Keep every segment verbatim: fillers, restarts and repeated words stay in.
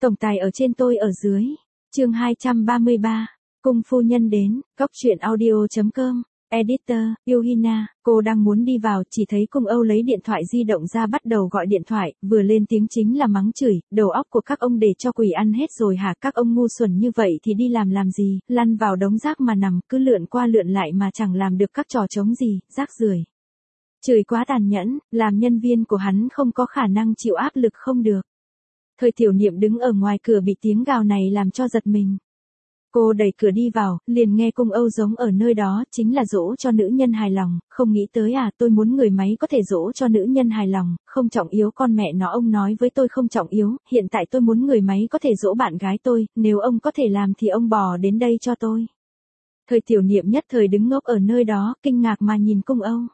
Tổng tài ở trên tôi ở dưới. Chương hai trăm ba mươi ba. Cung phu nhân đến. Cóc truyện audio chấm com. Editor, Yuhina, cô đang muốn đi vào, chỉ thấy Cung Âu lấy điện thoại di động ra bắt đầu gọi điện thoại, vừa lên tiếng chính là mắng chửi, đầu óc của các ông để cho quỷ ăn hết rồi hả, các ông ngu xuẩn như vậy thì đi làm làm gì, lăn vào đống rác mà nằm, cứ lượn qua lượn lại mà chẳng làm được các trò trống gì, rác rưởi. Chửi quá tàn nhẫn, làm nhân viên của hắn không có khả năng chịu áp lực không được. Thời Tiểu Niệm đứng ở ngoài cửa bị tiếng gào này làm cho giật mình. Cô đẩy cửa đi vào, liền nghe Cung Âu giống ở nơi đó, chính là dỗ cho nữ nhân hài lòng, không nghĩ tới à, tôi muốn người máy có thể dỗ cho nữ nhân hài lòng, không trọng yếu con mẹ nó, ông nói với tôi không trọng yếu, hiện tại tôi muốn người máy có thể dỗ bạn gái tôi, nếu ông có thể làm thì ông bò đến đây cho tôi. Thời Tiểu Niệm nhất thời đứng ngốc ở nơi đó, kinh ngạc mà nhìn Cung Âu.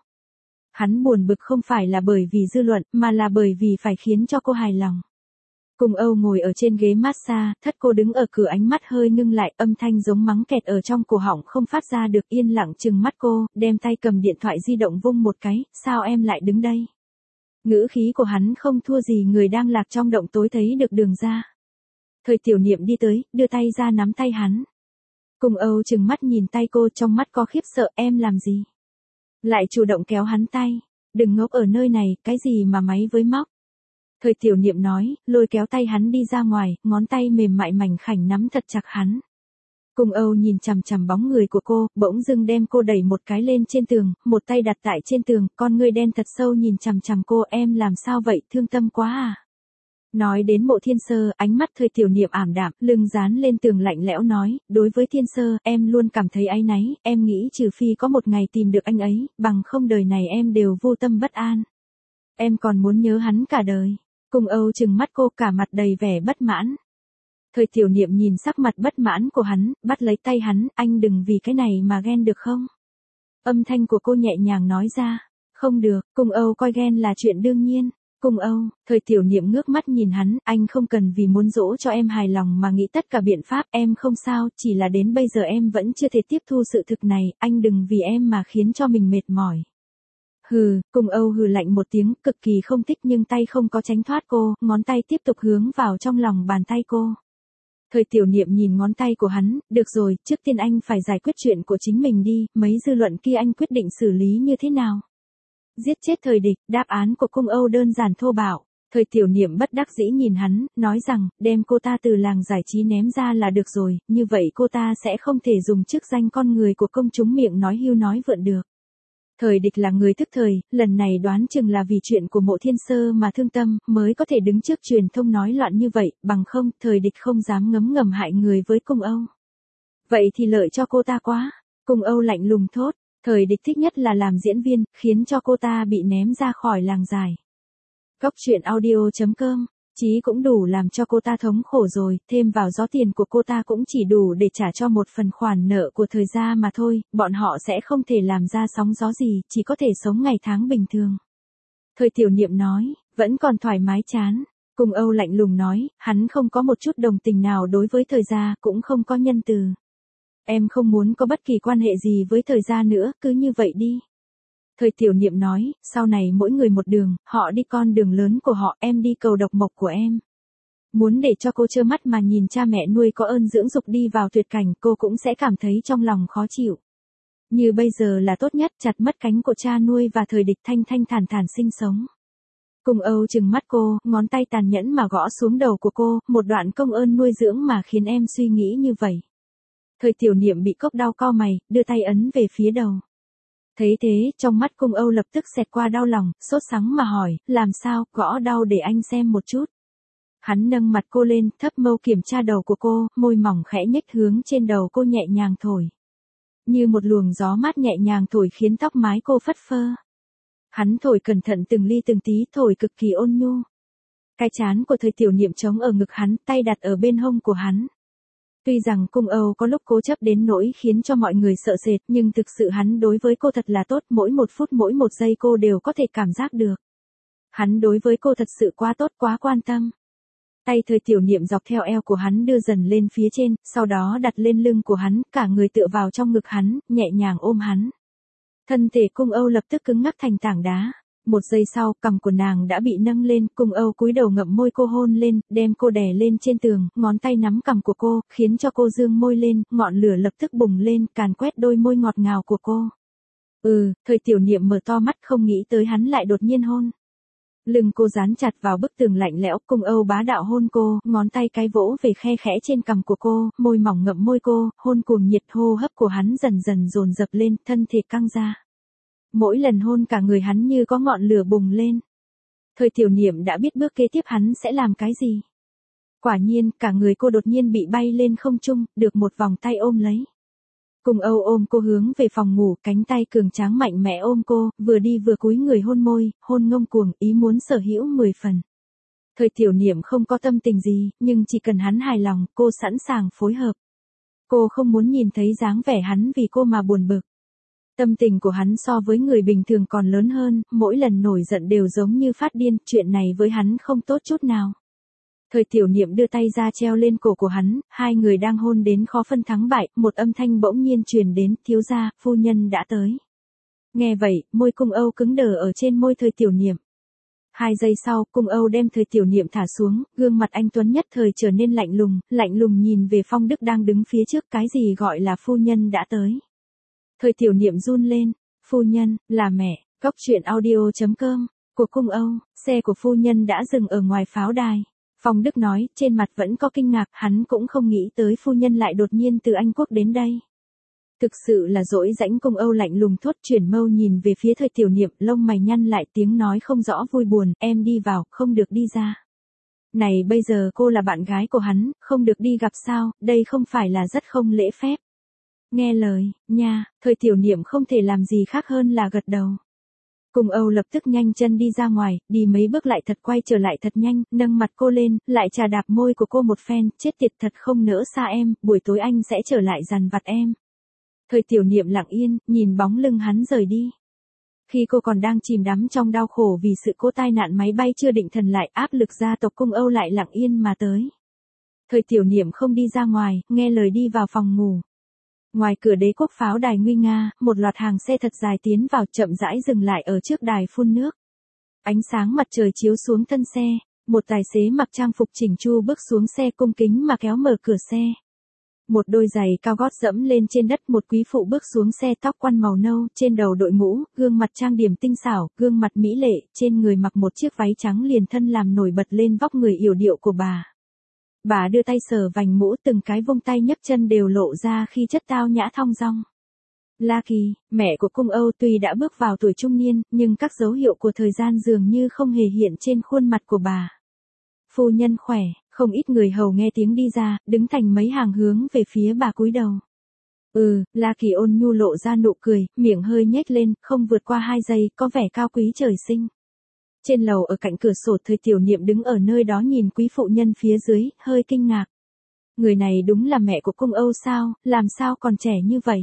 Hắn buồn bực không phải là bởi vì dư luận, mà là bởi vì phải khiến cho cô hài lòng. Cung Âu ngồi ở trên ghế massage, thất cô đứng ở cửa, ánh mắt hơi ngưng lại, âm thanh giống mắng kẹt ở trong cổ họng không phát ra được, yên lặng trừng mắt cô, đem tay cầm điện thoại di động vung một cái, sao em lại đứng đây? Ngữ khí của hắn không thua gì người đang lạc trong động tối thấy được đường ra. Thời Tiểu Niệm đi tới, đưa tay ra nắm tay hắn. Cung Âu trừng mắt nhìn tay cô, trong mắt có khiếp sợ, em làm gì? Lại chủ động kéo hắn tay, đừng ngốc ở nơi này, cái gì mà máy với móc. Thời Tiểu Niệm nói, lôi kéo tay hắn đi ra ngoài, ngón tay mềm mại mảnh khảnh nắm thật chặt hắn. Cung Âu nhìn chằm chằm bóng người của cô, bỗng dưng đem cô đẩy một cái lên trên tường, một tay đặt tại trên tường, con ngươi đen thật sâu nhìn chằm chằm cô, em làm sao vậy, thương tâm quá à. Nói đến Mộ Thiên Sơ, ánh mắt Thời Tiểu Niệm ảm đạm, lưng dán lên tường lạnh lẽo nói, đối với Thiên Sơ, em luôn cảm thấy áy náy, em nghĩ trừ phi có một ngày tìm được anh ấy, bằng không đời này em đều vô tâm bất an. Em còn muốn nhớ hắn cả đời. Cung Âu trừng mắt cô, cả mặt đầy vẻ bất mãn. Thời Tiểu Niệm nhìn sắc mặt bất mãn của hắn, bắt lấy tay hắn, anh đừng vì cái này mà ghen được không? Âm thanh của cô nhẹ nhàng nói ra, không được, Cung Âu coi ghen là chuyện đương nhiên. Cung Âu, Thời Tiểu Niệm ngước mắt nhìn hắn, anh không cần vì muốn dỗ cho em hài lòng mà nghĩ tất cả biện pháp, em không sao, chỉ là đến bây giờ em vẫn chưa thể tiếp thu sự thực này, anh đừng vì em mà khiến cho mình mệt mỏi. Hừ, Cung Âu hừ lạnh một tiếng, cực kỳ không thích nhưng tay không có tránh thoát cô, ngón tay tiếp tục hướng vào trong lòng bàn tay cô. Thời Tiểu Niệm nhìn ngón tay của hắn, được rồi, trước tiên anh phải giải quyết chuyện của chính mình đi, mấy dư luận kia anh quyết định xử lý như thế nào? Giết chết Thời Địch, đáp án của Cung Âu đơn giản thô bạo. Thời Tiểu Niệm bất đắc dĩ nhìn hắn, nói rằng, đem cô ta từ làng giải trí ném ra là được rồi, như vậy cô ta sẽ không thể dùng chức danh con người của công chúng miệng nói hưu nói vượn được. Thời Địch là người thức thời, lần này đoán chừng là vì chuyện của Mộ Thiên Sơ mà thương tâm, mới có thể đứng trước truyền thông nói loạn như vậy, bằng không, Thời Địch không dám ngấm ngầm hại người với Cung Âu. Vậy thì lợi cho cô ta quá. Cung Âu lạnh lùng thốt, Thời Địch thích nhất là làm diễn viên, khiến cho cô ta bị ném ra khỏi làng giải. Cóc truyện audio chấm com. Chí cũng đủ làm cho cô ta thống khổ rồi, thêm vào gió tiền của cô ta cũng chỉ đủ để trả cho một phần khoản nợ của Thời gia mà thôi, bọn họ sẽ không thể làm ra sóng gió gì, chỉ có thể sống ngày tháng bình thường. Thời Tiểu Niệm nói, vẫn còn thoải mái chán. Cung Âu lạnh lùng nói, hắn không có một chút đồng tình nào đối với Thời gia, cũng không có nhân từ. Em không muốn có bất kỳ quan hệ gì với Thời gia nữa, cứ như vậy đi. Thời Tiểu Niệm nói, sau này mỗi người một đường, họ đi con đường lớn của họ, em đi cầu độc mộc của em. Muốn để cho cô trơ mắt mà nhìn cha mẹ nuôi có ơn dưỡng dục đi vào tuyệt cảnh, cô cũng sẽ cảm thấy trong lòng khó chịu. Như bây giờ là tốt nhất, chặt mất cánh của cha nuôi và Thời Địch thanh thanh thản thản sinh sống. Cung Âu trừng mắt cô, ngón tay tàn nhẫn mà gõ xuống đầu của cô, một đoạn công ơn nuôi dưỡng mà khiến em suy nghĩ như vậy. Thời Tiểu Niệm bị cốc đau cau mày, đưa tay ấn về phía đầu. Thấy thế, trong mắt Cung Âu lập tức xẹt qua đau lòng, sốt sắng mà hỏi, làm sao, gõ đau để anh xem một chút. Hắn nâng mặt cô lên, thấp mâu kiểm tra đầu của cô, môi mỏng khẽ nhếch hướng trên đầu cô nhẹ nhàng thổi. Như một luồng gió mát nhẹ nhàng thổi khiến tóc mái cô phất phơ. Hắn thổi cẩn thận từng ly từng tí, thổi cực kỳ ôn nhu. Cái trán của Thời Tiểu Niệm trống ở ngực hắn, tay đặt ở bên hông của hắn. Tuy rằng Cung Âu có lúc cố chấp đến nỗi khiến cho mọi người sợ sệt, nhưng thực sự hắn đối với cô thật là tốt, mỗi một phút mỗi một giây cô đều có thể cảm giác được. Hắn đối với cô thật sự quá tốt, quá quan tâm. Tay Thời Tiểu Niệm dọc theo eo của hắn đưa dần lên phía trên, sau đó đặt lên lưng của hắn, cả người tựa vào trong ngực hắn, nhẹ nhàng ôm hắn. Thân thể Cung Âu lập tức cứng ngắc thành tảng đá. Một giây sau, cằm của nàng đã bị nâng lên, Cung Âu cúi đầu ngậm môi cô hôn lên, đem cô đè lên trên tường, ngón tay nắm cằm của cô, khiến cho cô dương môi lên, ngọn lửa lập tức bùng lên, càn quét đôi môi ngọt ngào của cô. Ừ, Thời Tiểu Niệm mở to mắt không nghĩ tới hắn lại đột nhiên hôn. Lưng cô dán chặt vào bức tường lạnh lẽo, Cung Âu bá đạo hôn cô, ngón tay cái vỗ về khe khẽ trên cằm của cô, môi mỏng ngậm môi cô, hôn cuồng nhiệt, hô hấp của hắn dần dần dồn dập lên, thân thể căng ra. Mỗi lần hôn cả người hắn như có ngọn lửa bùng lên. Thời Tiểu Niệm đã biết bước kế tiếp hắn sẽ làm cái gì. Quả nhiên, cả người cô đột nhiên bị bay lên không trung, được một vòng tay ôm lấy. Cung Âu ôm cô hướng về phòng ngủ, cánh tay cường tráng mạnh mẽ ôm cô, vừa đi vừa cúi người hôn môi, hôn ngông cuồng, ý muốn sở hữu mười phần. Thời Tiểu Niệm không có tâm tình gì, nhưng chỉ cần hắn hài lòng, cô sẵn sàng phối hợp. Cô không muốn nhìn thấy dáng vẻ hắn vì cô mà buồn bực. Tâm tình của hắn so với người bình thường còn lớn hơn, mỗi lần nổi giận đều giống như phát điên, chuyện này với hắn không tốt chút nào. Thời Tiểu Niệm đưa tay ra treo lên cổ của hắn, hai người đang hôn đến khó phân thắng bại, một âm thanh bỗng nhiên truyền đến, thiếu gia, phu nhân đã tới. Nghe vậy, môi Cung Âu cứng đờ ở trên môi Thời Tiểu Niệm. Hai giây sau, Cung Âu đem Thời Tiểu Niệm thả xuống, gương mặt anh tuấn nhất thời trở nên lạnh lùng, lạnh lùng nhìn về Phong Đức đang đứng phía trước, cái gì gọi là phu nhân đã tới. Thời Tiểu Niệm run lên, phu nhân, là mẹ, góc truyện audio chấm com, của Cung Âu, xe của phu nhân đã dừng ở ngoài pháo đài. Phong Đức nói, trên mặt vẫn có kinh ngạc, hắn cũng không nghĩ tới phu nhân lại đột nhiên từ Anh Quốc đến đây. Thực sự là dỗi rãnh. Cung Âu lạnh lùng thốt, chuyển mâu nhìn về phía Thời Tiểu Niệm, lông mày nhăn lại, tiếng nói không rõ vui buồn, em đi vào, không được đi ra. Này bây giờ cô là bạn gái của hắn, không được đi gặp sao, đây không phải là rất không lễ phép. Nghe lời, nha, Thời Tiểu Niệm không thể làm gì khác hơn là gật đầu. Cung Âu lập tức nhanh chân đi ra ngoài, đi mấy bước lại thật quay trở lại thật nhanh, nâng mặt cô lên, lại chà đạp môi của cô một phen, chết tiệt thật không nỡ xa em, buổi tối anh sẽ trở lại dằn vặt em. Thời Tiểu Niệm lặng yên, nhìn bóng lưng hắn rời đi. Khi cô còn đang chìm đắm trong đau khổ vì sự cố tai nạn máy bay chưa định thần lại, áp lực gia tộc Cung Âu lại lặng yên mà tới. Thời Tiểu Niệm không đi ra ngoài, nghe lời đi vào phòng ngủ. Ngoài cửa Đế quốc pháo đài nguy nga, một loạt hàng xe thật dài tiến vào, chậm rãi dừng lại ở trước đài phun nước. Ánh sáng mặt trời chiếu xuống thân xe, một tài xế mặc trang phục chỉnh chu bước xuống xe, cung kính mà kéo mở cửa xe. Một đôi giày cao gót dẫm lên trên đất, một quý phụ bước xuống xe, tóc quăn màu nâu, trên đầu đội mũ, gương mặt trang điểm tinh xảo, gương mặt mỹ lệ, trên người mặc một chiếc váy trắng liền thân làm nổi bật lên vóc người yểu điệu của bà. Bà đưa tay sờ vành mũ, từng cái vung tay nhấc chân đều lộ ra khi chất tao nhã thong dong. Lucky, mẹ của Cung Âu tuy đã bước vào tuổi trung niên, nhưng các dấu hiệu của thời gian dường như không hề hiện trên khuôn mặt của bà. Phu nhân khỏe, không ít người hầu nghe tiếng đi ra, đứng thành mấy hàng hướng về phía bà cúi đầu. Ừ, Lucky ôn nhu lộ ra nụ cười, miệng hơi nhếch lên, không vượt qua hai giây, có vẻ cao quý trời sinh. Trên lầu ở cạnh cửa sổ, Thời Tiểu Niệm đứng ở nơi đó nhìn quý phụ nhân phía dưới, hơi kinh ngạc. Người này đúng là mẹ của Cung Âu sao, làm sao còn trẻ như vậy?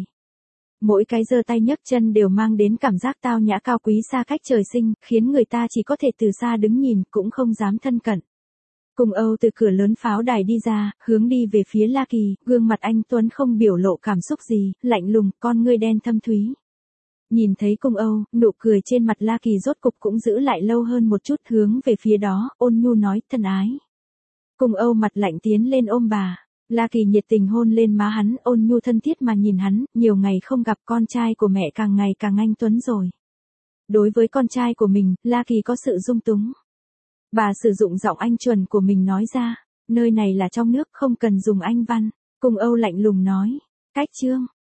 Mỗi cái giơ tay nhấc chân đều mang đến cảm giác tao nhã cao quý xa cách trời sinh, khiến người ta chỉ có thể từ xa đứng nhìn, cũng không dám thân cận. Cung Âu từ cửa lớn pháo đài đi ra, hướng đi về phía Lucky, gương mặt anh tuấn không biểu lộ cảm xúc gì, lạnh lùng, con ngươi đen thâm thúy. Nhìn thấy Cung Âu, nụ cười trên mặt Lucky rốt cục cũng giữ lại lâu hơn một chút, hướng về phía đó, ôn nhu nói, thân ái. Cung Âu mặt lạnh tiến lên ôm bà. Lucky nhiệt tình hôn lên má hắn, ôn nhu thân thiết mà nhìn hắn, nhiều ngày không gặp, con trai của mẹ càng ngày càng anh tuấn rồi. Đối với con trai của mình, Lucky có sự dung túng. Bà sử dụng giọng Anh chuẩn của mình nói ra, nơi này là trong nước, không cần dùng Anh văn. Cung Âu lạnh lùng nói, cách chương.